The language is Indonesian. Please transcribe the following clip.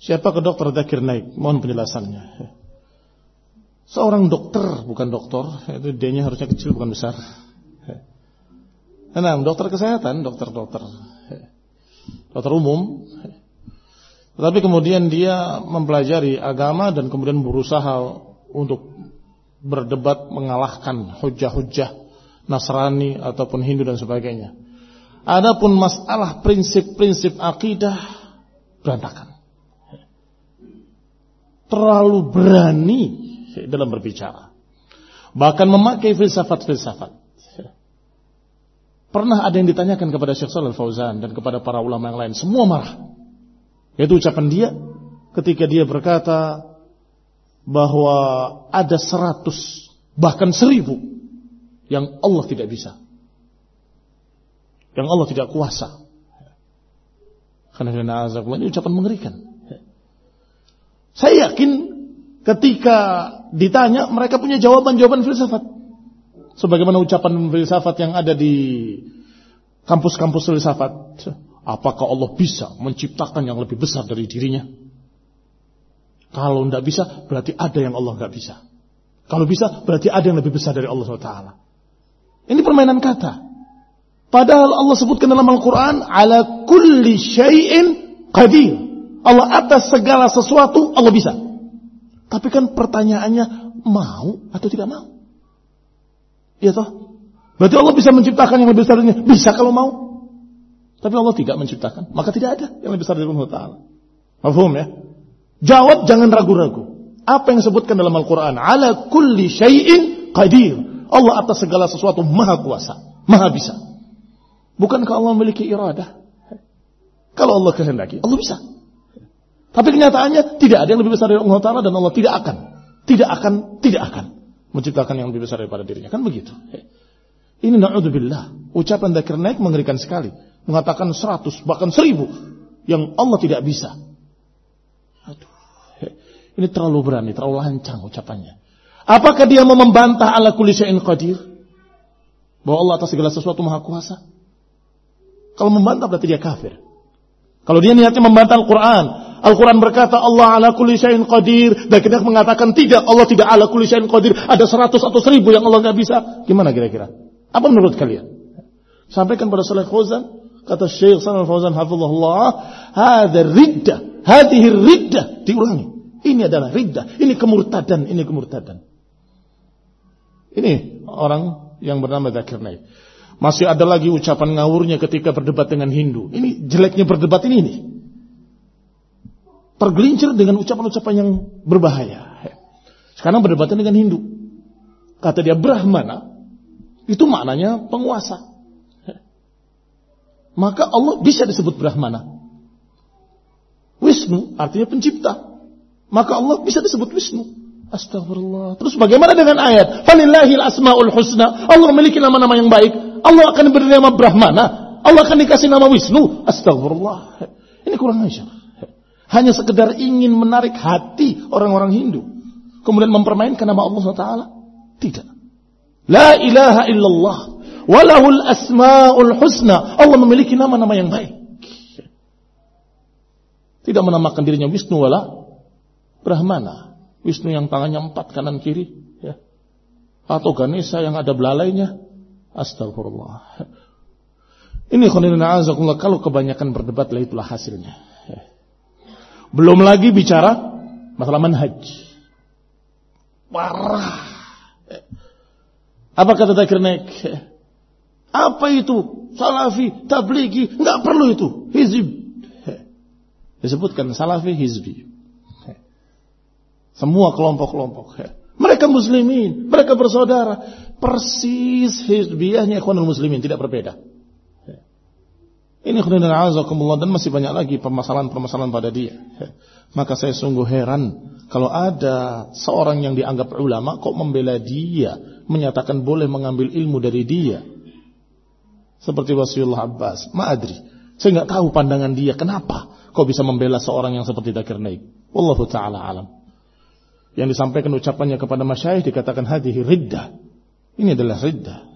Siapa ke Dr. Zakir Naik? Mohon penjelasannya. Seorang dokter, bukan doktor, itu D-nya harusnya kecil bukan besar. Nah, dokter kesehatan, dokter umum. Tetapi kemudian dia mempelajari agama dan kemudian berusaha untuk berdebat mengalahkan hujah-hujah Nasrani ataupun Hindu dan sebagainya. Adapun masalah prinsip-prinsip akidah berantakan. Terlalu berani dalam berbicara. Bahkan memakai filsafat-filsafat. Pernah ada yang ditanyakan kepada Syekh Shalal Fauzan dan kepada para ulama yang lain, semua marah. Yaitu ucapan dia ketika dia berkata bahwa ada 100 bahkan 1000 yang Allah tidak bisa, yang Allah tidak kuasa. Karena ini ucapan mengerikan. Saya yakin ketika ditanya mereka punya jawaban-jawaban filsafat. Sebagaimana ucapan filsafat yang ada di kampus-kampus filsafat. Apakah Allah bisa menciptakan yang lebih besar dari dirinya? Kalau tidak bisa, berarti ada yang Allah tidak bisa. Kalau bisa, berarti ada yang lebih besar dari Allah SWT. Ini permainan kata. Padahal Allah sebutkan dalam Al-Quran, ala kulli syai'in qadir. Allah atas segala sesuatu, Allah bisa. Tapi kan pertanyaannya, mau atau tidak mau? Iya toh? Berarti Allah bisa menciptakan yang lebih besar dari dirinya. Bisa kalau mau. Tapi Allah tidak menciptakan, maka tidak ada yang lebih besar dari Allah Ta'ala. Mafhum ya? Jawab, jangan ragu-ragu. Apa yang disebutkan dalam Al-Quran? Ala kulli syai'in qadir. Allah atas segala sesuatu maha kuasa, maha bisa. Bukankah Allah memiliki iradah? Kalau Allah kehendaki, Allah bisa. Tapi kenyataannya tidak ada yang lebih besar dari Allah Ta'ala, dan Allah tidak akan menciptakan yang lebih besar daripada dirinya. Kan begitu. Ini na'udzubillah. Ucapan Zakir Naik mengerikan sekali. Mengatakan 100 bahkan 1000 yang Allah tidak bisa. Aduh, ini terlalu berani, terlalu lancang ucapannya. Apakah dia mau membantah ala kulli syai'in qadir? Bahwa Allah atas segala sesuatu maha kuasa? Kalau membantah berarti dia kafir. Kalau dia niatnya membantah Al-Quran, Al-Quran berkata Allah ala kulli syai'in qadir, dan kita mengatakan tidak, Allah tidak ala kulli syai'in qadir, ada 100 atau 1000 yang Allah tidak bisa. Gimana kira-kira? Apa menurut kalian? Sampaikan pada Shalal Fauzan. Kata Syekh Shalal Fauzan hafizahullah, hadza riddah, hadhihi riddah, diulangi. Ini adalah riddah, ini kemurtadan. Ini orang yang bernama Zakir Naik. Masih ada lagi ucapan ngawurnya ketika berdebat dengan Hindu. Ini jeleknya berdebat ini. Tergelincir dengan ucapan-ucapan yang berbahaya. Sekarang berdebatnya dengan Hindu. Kata dia Brahmana, itu maknanya penguasa. Maka Allah bisa disebut Brahmana. Wisnu artinya pencipta. Maka Allah bisa disebut Wisnu. Astagfirullah. Terus bagaimana dengan ayat? Falillahil asmaul husna. Allah memiliki nama-nama yang baik. Allah akan beri nama Brahmana. Allah akan dikasih nama Wisnu. Astagfirullah. Ini kurang ajar. Hanya sekedar ingin menarik hati orang-orang Hindu. Kemudian mempermainkan nama Allah SWT. Tidak. La ilaha illallah. Walahul asma'ul husna. Allah memiliki nama-nama yang baik. Tidak menamakan dirinya Wisnu wala Brahmana. Wisnu yang tangannya 4 kanan kiri, ya. Atau Ganesha yang ada belalainya. Astagfirullah. Ini khonirina azakullah, kalau kebanyakan berdebat lah itulah hasilnya. Belum lagi bicara masalah manhaj. Parah. Apa kata Zakir Naik? Apa itu? Salafi, tablighi, enggak perlu itu. Hizb. Disebutkan Salafi, Hizbi. Semua kelompok-kelompok. Mereka muslimin, mereka bersaudara. Persis hizbiyahnya ikhwanul muslimin, tidak berbeda. Ini khairan azakumullah, dan masih banyak lagi permasalahan-permasalahan pada dia. Maka saya sungguh heran kalau ada seorang yang dianggap ulama kok membela dia, menyatakan boleh mengambil ilmu dari dia. Seperti Wasiullah Abbas, ma'adri. Saya enggak tahu pandangan dia, kenapa kok bisa membela seorang yang seperti Zakir Naik. Wallahu ta'ala alam. Yang disampaikan ucapannya kepada masyayikh dikatakan hadhihi riddah. Ini adalah riddah.